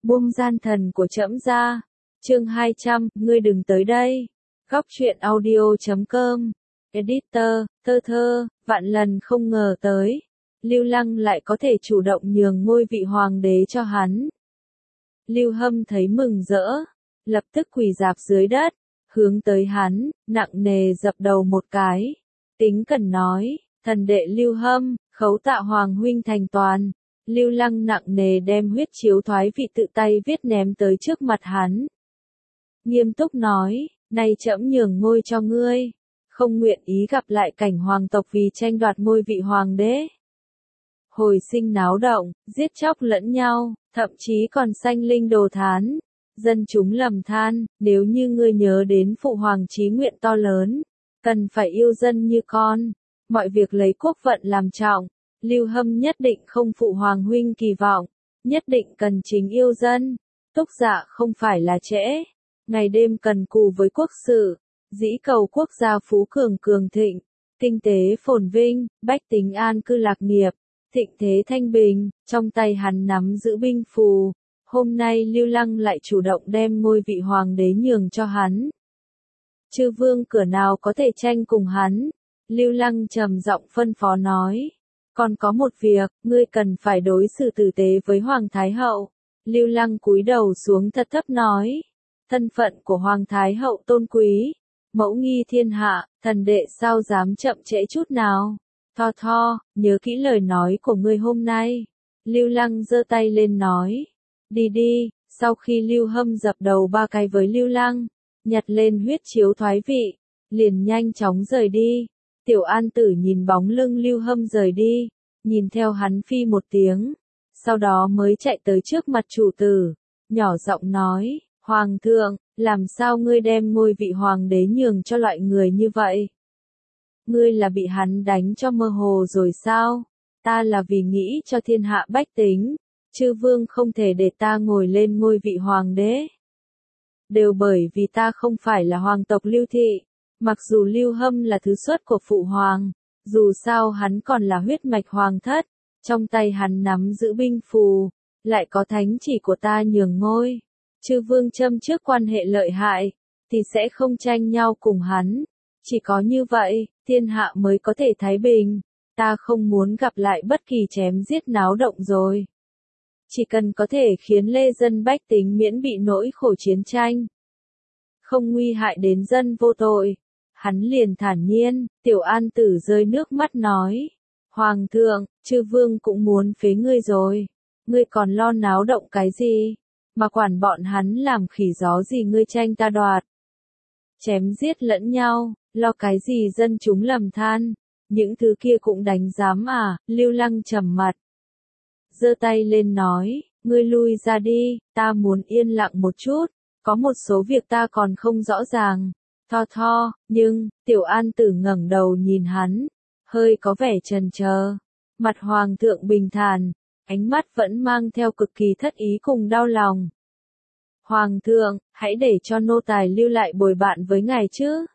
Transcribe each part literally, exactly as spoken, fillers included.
buông gian thần của trẫm ra. Chương hai trăm, ngươi đừng tới đây. Góc truyện audio chấm com. Editor, thơ thơ, vạn lần không ngờ tới. Lưu Lăng lại có thể chủ động nhường ngôi vị hoàng đế cho hắn. Lưu Hâm thấy mừng rỡ, lập tức quỳ rạp dưới đất, hướng tới hắn, nặng nề dập đầu một cái. Tính cần nói, thần đệ Lưu Hâm, khấu tạ hoàng huynh thành toàn. Lưu Lăng nặng nề đem huyết chiếu thoái vị tự tay viết ném tới trước mặt hắn. Nghiêm túc nói, nay trẫm nhường ngôi cho ngươi, không nguyện ý gặp lại cảnh hoàng tộc vì tranh đoạt ngôi vị hoàng đế. Hồi sinh náo động, giết chóc lẫn nhau, thậm chí còn sanh linh đồ thán. Dân chúng lầm than, nếu như ngươi nhớ đến phụ hoàng chí nguyện to lớn, cần phải yêu dân như con, mọi việc lấy quốc vận làm trọng. Lưu Hâm nhất định không phụ hoàng huynh kỳ vọng, nhất định cần chính yêu dân. Túc Dạ không phải là trễ, ngày đêm cần cù với quốc sự, dĩ cầu quốc gia phú cường cường thịnh, kinh tế phồn vinh, bách tính an cư lạc nghiệp, thịnh thế thanh bình. Trong tay hắn nắm giữ binh phù, hôm nay Lưu Lăng lại chủ động đem ngôi vị hoàng đế nhường cho hắn. Chư vương cửa nào có thể tranh cùng hắn? Lưu Lăng trầm giọng phân phó nói. Còn có một việc, ngươi cần phải đối xử tử tế với Hoàng Thái Hậu. Lưu Lăng cúi đầu xuống thật thấp nói. Thân phận của Hoàng Thái Hậu tôn quý, mẫu nghi thiên hạ, thần đệ sao dám chậm trễ chút nào. Tho tho, nhớ kỹ lời nói của ngươi hôm nay. Lưu Lăng giơ tay lên nói. Đi đi. Sau khi Lưu Hâm dập đầu ba cái với Lưu Lăng, nhặt lên huyết chiếu thoái vị, liền nhanh chóng rời đi. Tiểu An Tử nhìn bóng lưng Lưu Hâm rời đi, nhìn theo hắn phi một tiếng, sau đó mới chạy tới trước mặt chủ tử, nhỏ giọng nói, Hoàng thượng, làm sao ngươi đem ngôi vị hoàng đế nhường cho loại người như vậy? Ngươi là bị hắn đánh cho mơ hồ rồi sao? Ta là vì nghĩ cho thiên hạ bách tính, chư vương không thể để ta ngồi lên ngôi vị hoàng đế. Đều bởi vì ta không phải là hoàng tộc Lưu thị. Mặc dù Lưu Hâm là thứ xuất của phụ hoàng, dù sao hắn còn là huyết mạch hoàng thất, trong tay hắn nắm giữ binh phù, lại có thánh chỉ của ta nhường ngôi. Chư vương châm trước quan hệ lợi hại, thì sẽ không tranh nhau cùng hắn. Chỉ có như vậy, thiên hạ mới có thể thái bình. Ta không muốn gặp lại bất kỳ chém giết náo động rồi. Chỉ cần có thể khiến lê dân bách tính miễn bị nỗi khổ chiến tranh, không nguy hại đến dân vô tội. Hắn liền thản nhiên. Tiểu An Tử rơi nước mắt nói. Hoàng thượng, chư vương cũng muốn phế ngươi rồi. Ngươi còn lo náo động cái gì? Mà quản bọn hắn làm khỉ gió gì ngươi tranh ta đoạt. Chém giết lẫn nhau, lo cái gì dân chúng lầm than. Những thứ kia cũng đánh giám à? Lưu Lăng trầm mặt, giơ tay lên nói. Ngươi lui ra đi, ta muốn yên lặng một chút. Có một số việc ta còn không rõ ràng. Tho tho, nhưng, Tiểu An Tử ngẩng đầu nhìn hắn, hơi có vẻ chần chờ. Mặt hoàng thượng bình thản, ánh mắt vẫn mang theo cực kỳ thất ý cùng đau lòng. Hoàng thượng, hãy để cho nô tài lưu lại bồi bạn với ngài chứ.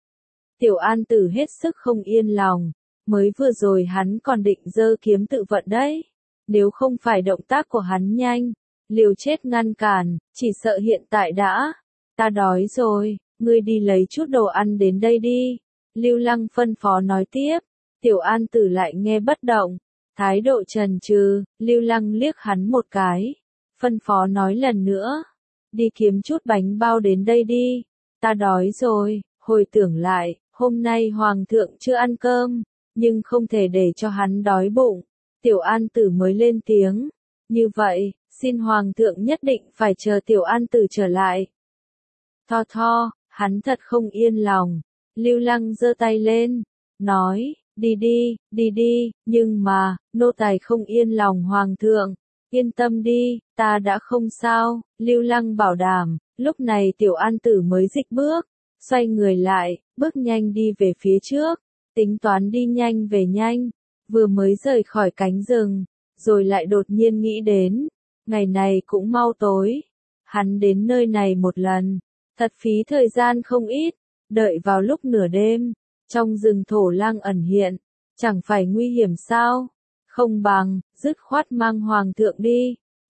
Tiểu An Tử hết sức không yên lòng, mới vừa rồi hắn còn định giơ kiếm tự vận đấy. Nếu không phải động tác của hắn nhanh, liều chết ngăn cản, chỉ sợ hiện tại đã. Ta đói rồi. Ngươi đi lấy chút đồ ăn đến đây đi. Lưu Lăng phân phó nói tiếp. Tiểu An Tử lại nghe bất động, thái độ chần chừ. Lưu Lăng liếc hắn một cái, phân phó nói lần nữa. Đi kiếm chút bánh bao đến đây đi. Ta đói rồi. Hồi tưởng lại, hôm nay hoàng thượng chưa ăn cơm, nhưng không thể để cho hắn đói bụng. Tiểu An Tử mới lên tiếng. Như vậy, xin hoàng thượng nhất định phải chờ Tiểu An Tử trở lại. Tho tho. Hắn thật không yên lòng. Lưu Lăng giơ tay lên, nói, đi đi, đi đi, nhưng mà, nô tài không yên lòng hoàng thượng. Yên tâm đi, ta đã không sao. Lưu Lăng bảo đảm. Lúc này Tiểu An Tử mới dịch bước, xoay người lại, bước nhanh đi về phía trước, tính toán đi nhanh về nhanh. Vừa mới rời khỏi cánh rừng, rồi lại đột nhiên nghĩ đến, ngày này cũng mau tối. Hắn đến nơi này một lần, thật phí thời gian không ít, đợi vào lúc nửa đêm, trong rừng thổ lang ẩn hiện, chẳng phải nguy hiểm sao? Không bằng, dứt khoát mang hoàng thượng đi.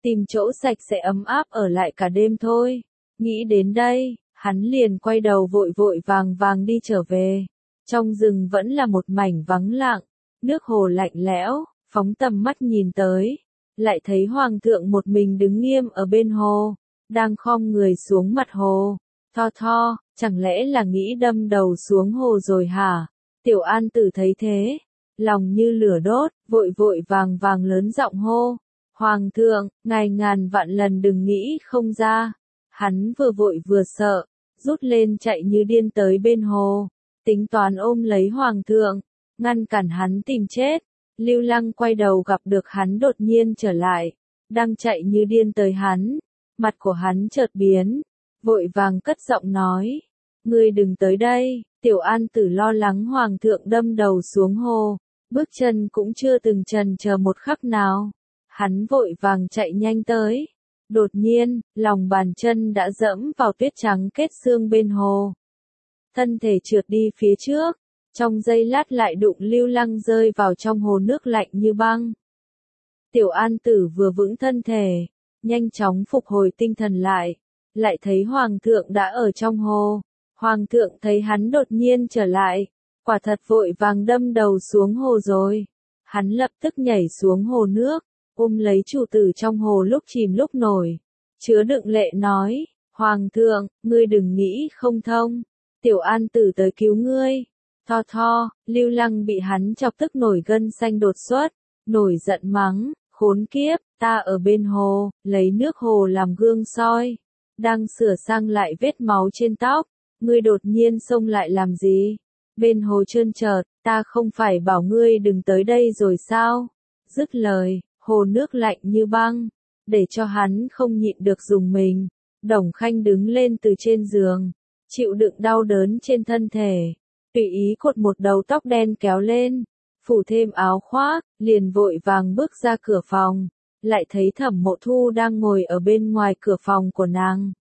tìm chỗ sạch sẽ ấm áp ở lại cả đêm thôi. Nghĩ đến đây, hắn liền quay đầu vội vội vàng vàng đi trở về. Trong rừng vẫn là một mảnh vắng lặng, nước hồ lạnh lẽo, phóng tầm mắt nhìn tới, lại thấy hoàng thượng một mình đứng nghiêm ở bên hồ, đang khom người xuống mặt hồ. Tho tho, chẳng lẽ là nghĩ đâm đầu xuống hồ rồi hả? Tiểu An Tử thấy thế, lòng như lửa đốt, vội vội vàng vàng lớn giọng hô. Hoàng thượng, ngài ngàn vạn lần đừng nghĩ không ra. Hắn vừa vội vừa sợ, rút lên chạy như điên tới bên hồ, tính toán ôm lấy hoàng thượng, ngăn cản hắn tìm chết. Lưu Lăng quay đầu gặp được hắn đột nhiên trở lại, đang chạy như điên tới hắn, mặt của hắn chợt biến, vội vàng cất giọng nói, ngươi đừng tới đây. Tiểu An Tử lo lắng hoàng thượng đâm đầu xuống hồ, bước chân cũng chưa từng chần chờ một khắc nào, hắn vội vàng chạy nhanh tới. Đột nhiên, lòng bàn chân đã dẫm vào tuyết trắng kết xương bên hồ. Thân thể trượt đi phía trước, trong giây lát lại đụng Lưu Lăng rơi vào trong hồ nước lạnh như băng. Tiểu An Tử vừa vững thân thể, nhanh chóng phục hồi tinh thần lại, lại thấy Hoàng thượng đã ở trong hồ. Hoàng thượng thấy hắn đột nhiên trở lại, quả thật vội vàng đâm đầu xuống hồ rồi. Hắn lập tức nhảy xuống hồ nước, ôm lấy chủ tử trong hồ lúc chìm lúc nổi, chứa đựng lệ nói, Hoàng thượng, ngươi đừng nghĩ không thông, Tiểu An Tử tới cứu ngươi. Tho tho, Lưu Lăng bị hắn chọc tức nổi gân xanh đột xuất, nổi giận mắng, khốn kiếp, ta ở bên hồ, lấy nước hồ làm gương soi, đang sửa sang lại vết máu trên tóc, ngươi đột nhiên xông lại làm gì? Bên hồ trơn trượt, ta không phải bảo ngươi đừng tới đây rồi sao? Dứt lời, hồ nước lạnh như băng, để cho hắn không nhịn được dùng mình. Đồng Khanh đứng lên từ trên giường, chịu đựng đau đớn trên thân thể, tùy ý cột một đầu tóc đen kéo lên, phủ thêm áo khoác, liền vội vàng bước ra cửa phòng, lại thấy Thẩm Mộ Thu đang ngồi ở bên ngoài cửa phòng của nàng.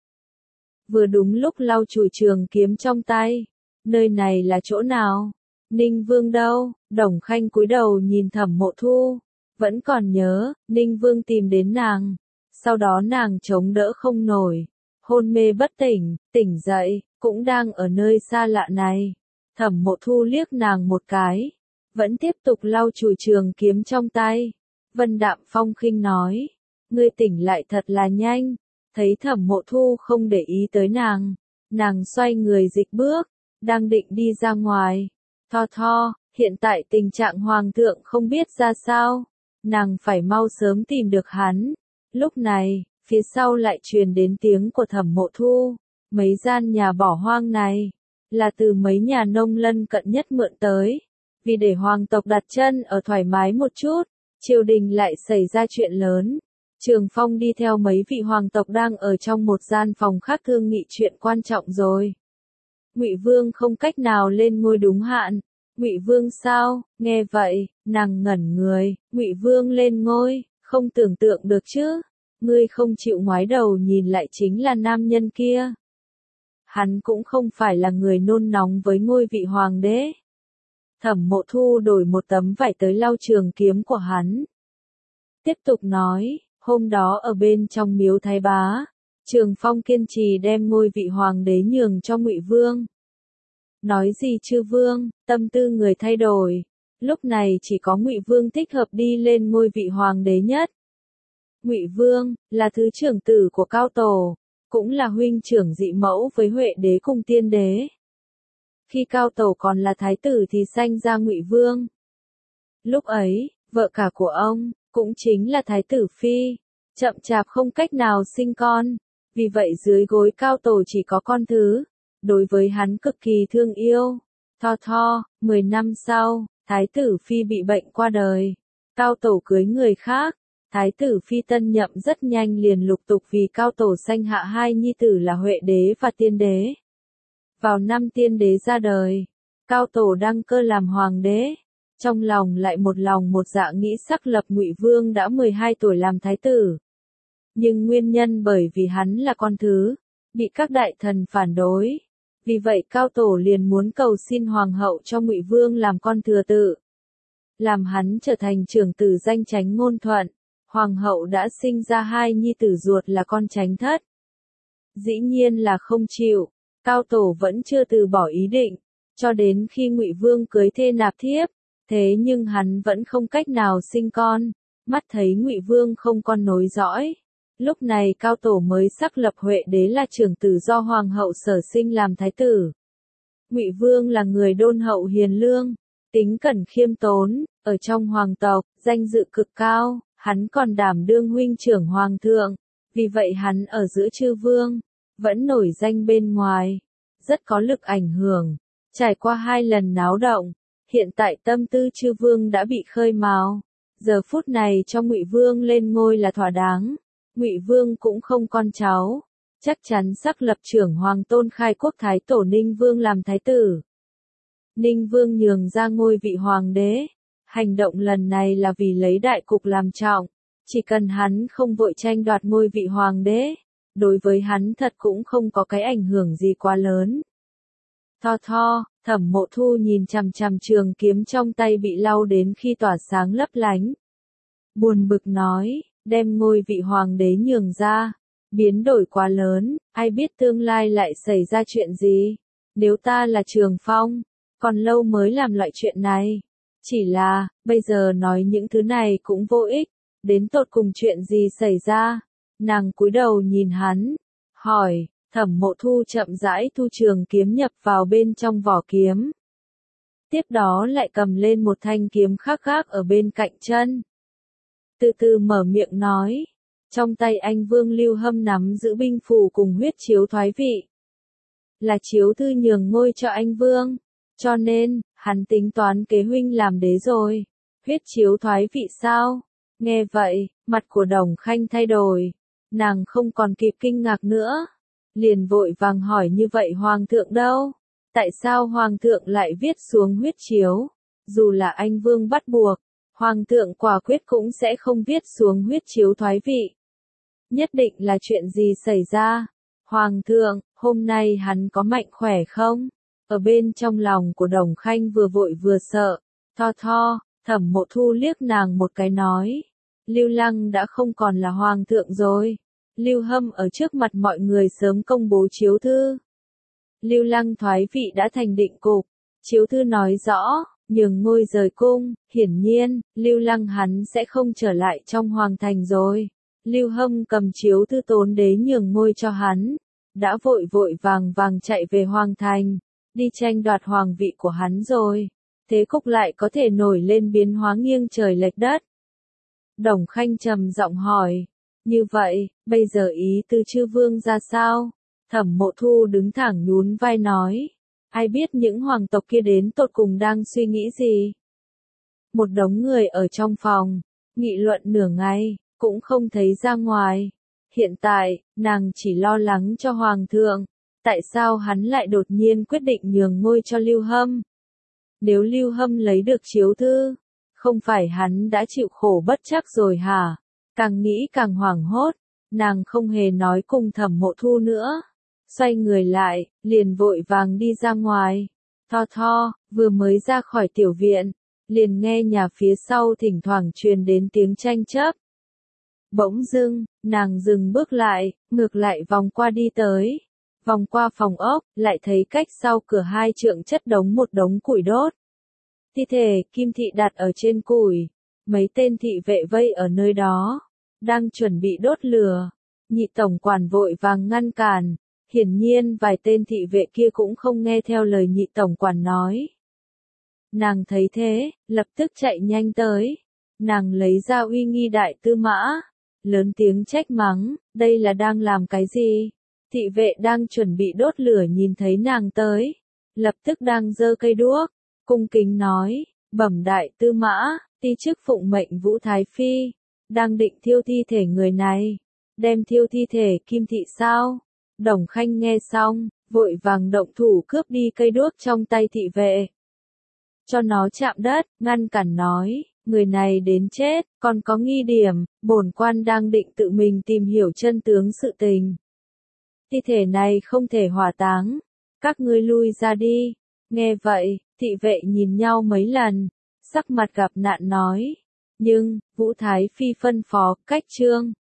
Vừa đúng lúc lau chùi trường kiếm trong tay, nơi này là chỗ nào? Ninh Vương đâu? Đồng Khanh cúi đầu nhìn Thẩm Mộ Thu, vẫn còn nhớ, Ninh Vương tìm đến nàng, sau đó nàng chống đỡ không nổi, hôn mê bất tỉnh, tỉnh dậy, cũng đang ở nơi xa lạ này. Thẩm Mộ Thu liếc nàng một cái, vẫn tiếp tục lau chùi trường kiếm trong tay. Vân Đạm Phong khinh nói, ngươi tỉnh lại thật là nhanh. Thấy Thẩm Mộ Thu không để ý tới nàng, nàng xoay người dịch bước, đang định đi ra ngoài. Tho tho, hiện tại tình trạng hoàng thượng không biết ra sao, nàng phải mau sớm tìm được hắn. Lúc này, phía sau lại truyền đến tiếng của Thẩm Mộ Thu, mấy gian nhà bỏ hoang này, là từ mấy nhà nông lân cận nhất mượn tới, vì để hoàng tộc đặt chân ở thoải mái một chút, triều đình lại xảy ra chuyện lớn. Trường Phong đi theo mấy vị hoàng tộc đang ở trong một gian phòng khác thương nghị chuyện quan trọng rồi. Ngụy Vương không cách nào lên ngôi đúng hạn. Ngụy Vương sao? Nghe vậy, nàng ngẩn người. Ngụy Vương lên ngôi, không tưởng tượng được chứ? Ngươi không chịu ngoái đầu nhìn lại chính là nam nhân kia. Hắn cũng không phải là người nôn nóng với ngôi vị hoàng đế. Thẩm Mộ Thu đổi một tấm vải tới lau trường kiếm của hắn. Tiếp tục nói. Hôm đó ở bên trong miếu Thái Bá, Trường Phong kiên trì đem ngôi vị hoàng đế nhường cho Ngụy Vương. Nói gì chư vương, tâm tư người thay đổi, lúc này chỉ có Ngụy Vương thích hợp đi lên ngôi vị hoàng đế nhất. Ngụy Vương là thứ trưởng tử của Cao Tổ, cũng là huynh trưởng dị mẫu với Huệ đế cùng Tiên đế. Khi Cao Tổ còn là thái tử thì sanh ra Ngụy Vương. Lúc ấy, vợ cả của ông cũng chính là Thái tử Phi, chậm chạp không cách nào sinh con, vì vậy dưới gối Cao Tổ chỉ có con thứ, đối với hắn cực kỳ thương yêu. Tho tho, mười năm sau, Thái tử Phi bị bệnh qua đời, Cao Tổ cưới người khác, Thái tử Phi tân nhậm rất nhanh liền lục tục vì Cao Tổ sanh hạ hai nhi tử là Huệ đế và Tiên đế. Vào năm Tiên đế ra đời, Cao Tổ đăng cơ làm hoàng đế. Trong lòng lại một lòng một dạ nghĩ sắc lập Ngụy Vương đã mười hai tuổi làm thái tử. Nhưng nguyên nhân bởi vì hắn là con thứ, bị các đại thần phản đối. Vì vậy Cao Tổ liền muốn cầu xin hoàng hậu cho Ngụy Vương làm con thừa tự, làm hắn trở thành trưởng tử danh chánh ngôn thuận. Hoàng hậu đã sinh ra hai nhi tử ruột là con Chánh Thất. Dĩ nhiên là không chịu, Cao Tổ vẫn chưa từ bỏ ý định, cho đến khi Ngụy Vương cưới thê nạp thiếp, thế nhưng hắn vẫn không cách nào sinh con, mắt thấy Ngụy Vương không con nối dõi. Lúc này Cao Tổ mới xác lập Huệ Đế là trưởng tử do Hoàng hậu sở sinh làm thái tử. Ngụy Vương là người đôn hậu hiền lương, tính cẩn khiêm tốn, ở trong hoàng tộc, danh dự cực cao, hắn còn đảm đương huynh trưởng hoàng thượng, vì vậy hắn ở giữa chư vương, vẫn nổi danh bên ngoài, rất có lực ảnh hưởng. Trải qua hai lần náo động, hiện tại tâm tư chư vương đã bị khơi mào, giờ phút này cho Ngụy Vương lên ngôi là thỏa đáng. Ngụy Vương cũng không con cháu, chắc chắn xác lập trưởng hoàng tôn khai quốc thái tổ Ninh Vương làm thái tử. Ninh Vương nhường ra ngôi vị hoàng đế, hành động lần này là vì lấy đại cục làm trọng, chỉ cần hắn không vội tranh đoạt ngôi vị hoàng đế, đối với hắn thật cũng không có cái ảnh hưởng gì quá lớn. Tho tho, Thẩm Mộ Thu nhìn chằm chằm trường kiếm trong tay bị lau đến khi tỏa sáng lấp lánh. Buồn bực nói, đem ngôi vị hoàng đế nhường ra, biến đổi quá lớn, ai biết tương lai lại xảy ra chuyện gì. Nếu ta là Trường Phong, còn lâu mới làm loại chuyện này. Chỉ là, bây giờ nói những thứ này cũng vô ích, đến tột cùng chuyện gì xảy ra. Nàng cúi đầu nhìn hắn, hỏi, Thẩm Mộ Thu chậm rãi thu trường kiếm nhập vào bên trong vỏ kiếm. Tiếp đó lại cầm lên một thanh kiếm khác khác ở bên cạnh chân. Từ từ mở miệng nói, trong tay anh Vương Lưu Hâm nắm giữ binh phù cùng huyết chiếu thoái vị. Là chiếu thư nhường ngôi cho anh Vương, cho nên, hắn tính toán kế huynh làm đế rồi. Huyết chiếu thoái vị sao? Nghe vậy, mặt của Đồng Khanh thay đổi, nàng không còn kịp kinh ngạc nữa. Liền vội vàng hỏi như vậy Hoàng thượng đâu? Tại sao Hoàng thượng lại viết xuống huyết chiếu? Dù là anh Vương bắt buộc, Hoàng thượng quả quyết cũng sẽ không viết xuống huyết chiếu thoái vị. Nhất định là chuyện gì xảy ra? Hoàng thượng, hôm nay hắn có mạnh khỏe không? Ở bên trong lòng của Đồng Khanh vừa vội vừa sợ. Tho tho, Thẩm Mộ Thu liếc nàng một cái nói. Lưu Lăng đã không còn là Hoàng thượng rồi. Lưu Hâm ở trước mặt mọi người sớm công bố chiếu thư. Lưu Lăng thoái vị đã thành định cục. Chiếu thư nói rõ, nhường ngôi rời cung, hiển nhiên, Lưu Lăng hắn sẽ không trở lại trong hoàng thành rồi. Lưu Hâm cầm chiếu thư tốn đế nhường ngôi cho hắn, đã vội vội vàng vàng chạy về hoàng thành, đi tranh đoạt hoàng vị của hắn rồi. Thế cục lại có thể nổi lên biến hóa nghiêng trời lệch đất. Đồng Khanh trầm giọng hỏi, như vậy, bây giờ ý tư chư vương ra sao? Thẩm Mộ Thu đứng thẳng nhún vai nói, ai biết những hoàng tộc kia đến tột cùng đang suy nghĩ gì? Một đống người ở trong phòng, nghị luận nửa ngày, cũng không thấy ra ngoài. Hiện tại, nàng chỉ lo lắng cho Hoàng thượng, tại sao hắn lại đột nhiên quyết định nhường ngôi cho Lưu Hâm? Nếu Lưu Hâm lấy được chiếu thư, không phải hắn đã chịu khổ bất trắc rồi hả? Càng nghĩ càng hoảng hốt, nàng không hề nói cùng Thẩm Mộ Thu nữa. Xoay người lại, liền vội vàng đi ra ngoài. Tho tho, vừa mới ra khỏi tiểu viện, liền nghe nhà phía sau thỉnh thoảng truyền đến tiếng tranh chấp. Bỗng dưng, nàng dừng bước lại, ngược lại vòng qua đi tới. Vòng qua phòng ốc, lại thấy cách sau cửa hai trượng chất đống một đống củi đốt. Thi thể Kim Thị đặt ở trên củi, mấy tên thị vệ vây ở nơi đó, đang chuẩn bị đốt lửa. Nhị tổng quản vội vàng ngăn cản, hiển nhiên vài tên thị vệ kia cũng không nghe theo lời nhị tổng quản nói. Nàng thấy thế, lập tức chạy nhanh tới, nàng lấy ra uy nghi đại tư mã, lớn tiếng trách mắng, đây là đang làm cái gì? Thị vệ đang chuẩn bị đốt lửa nhìn thấy nàng tới, lập tức đang giơ cây đuốc, cung kính nói, bẩm đại tư mã, ti chức phụng mệnh Vũ Thái Phi, đang định thiêu thi thể người này, đem thiêu thi thể Kim Thị sao? Đồng Khanh nghe xong, vội vàng động thủ cướp đi cây đuốc trong tay thị vệ. Cho nó chạm đất, ngăn cản nói, người này đến chết, còn có nghi điểm, bổn quan đang định tự mình tìm hiểu chân tướng sự tình. Thi thể này không thể hỏa táng, các ngươi lui ra đi. Nghe vậy, thị vệ nhìn nhau mấy lần, sắc mặt gặp nạn nói, Nhưng, Vũ Thái Phi phân phó, cách trương.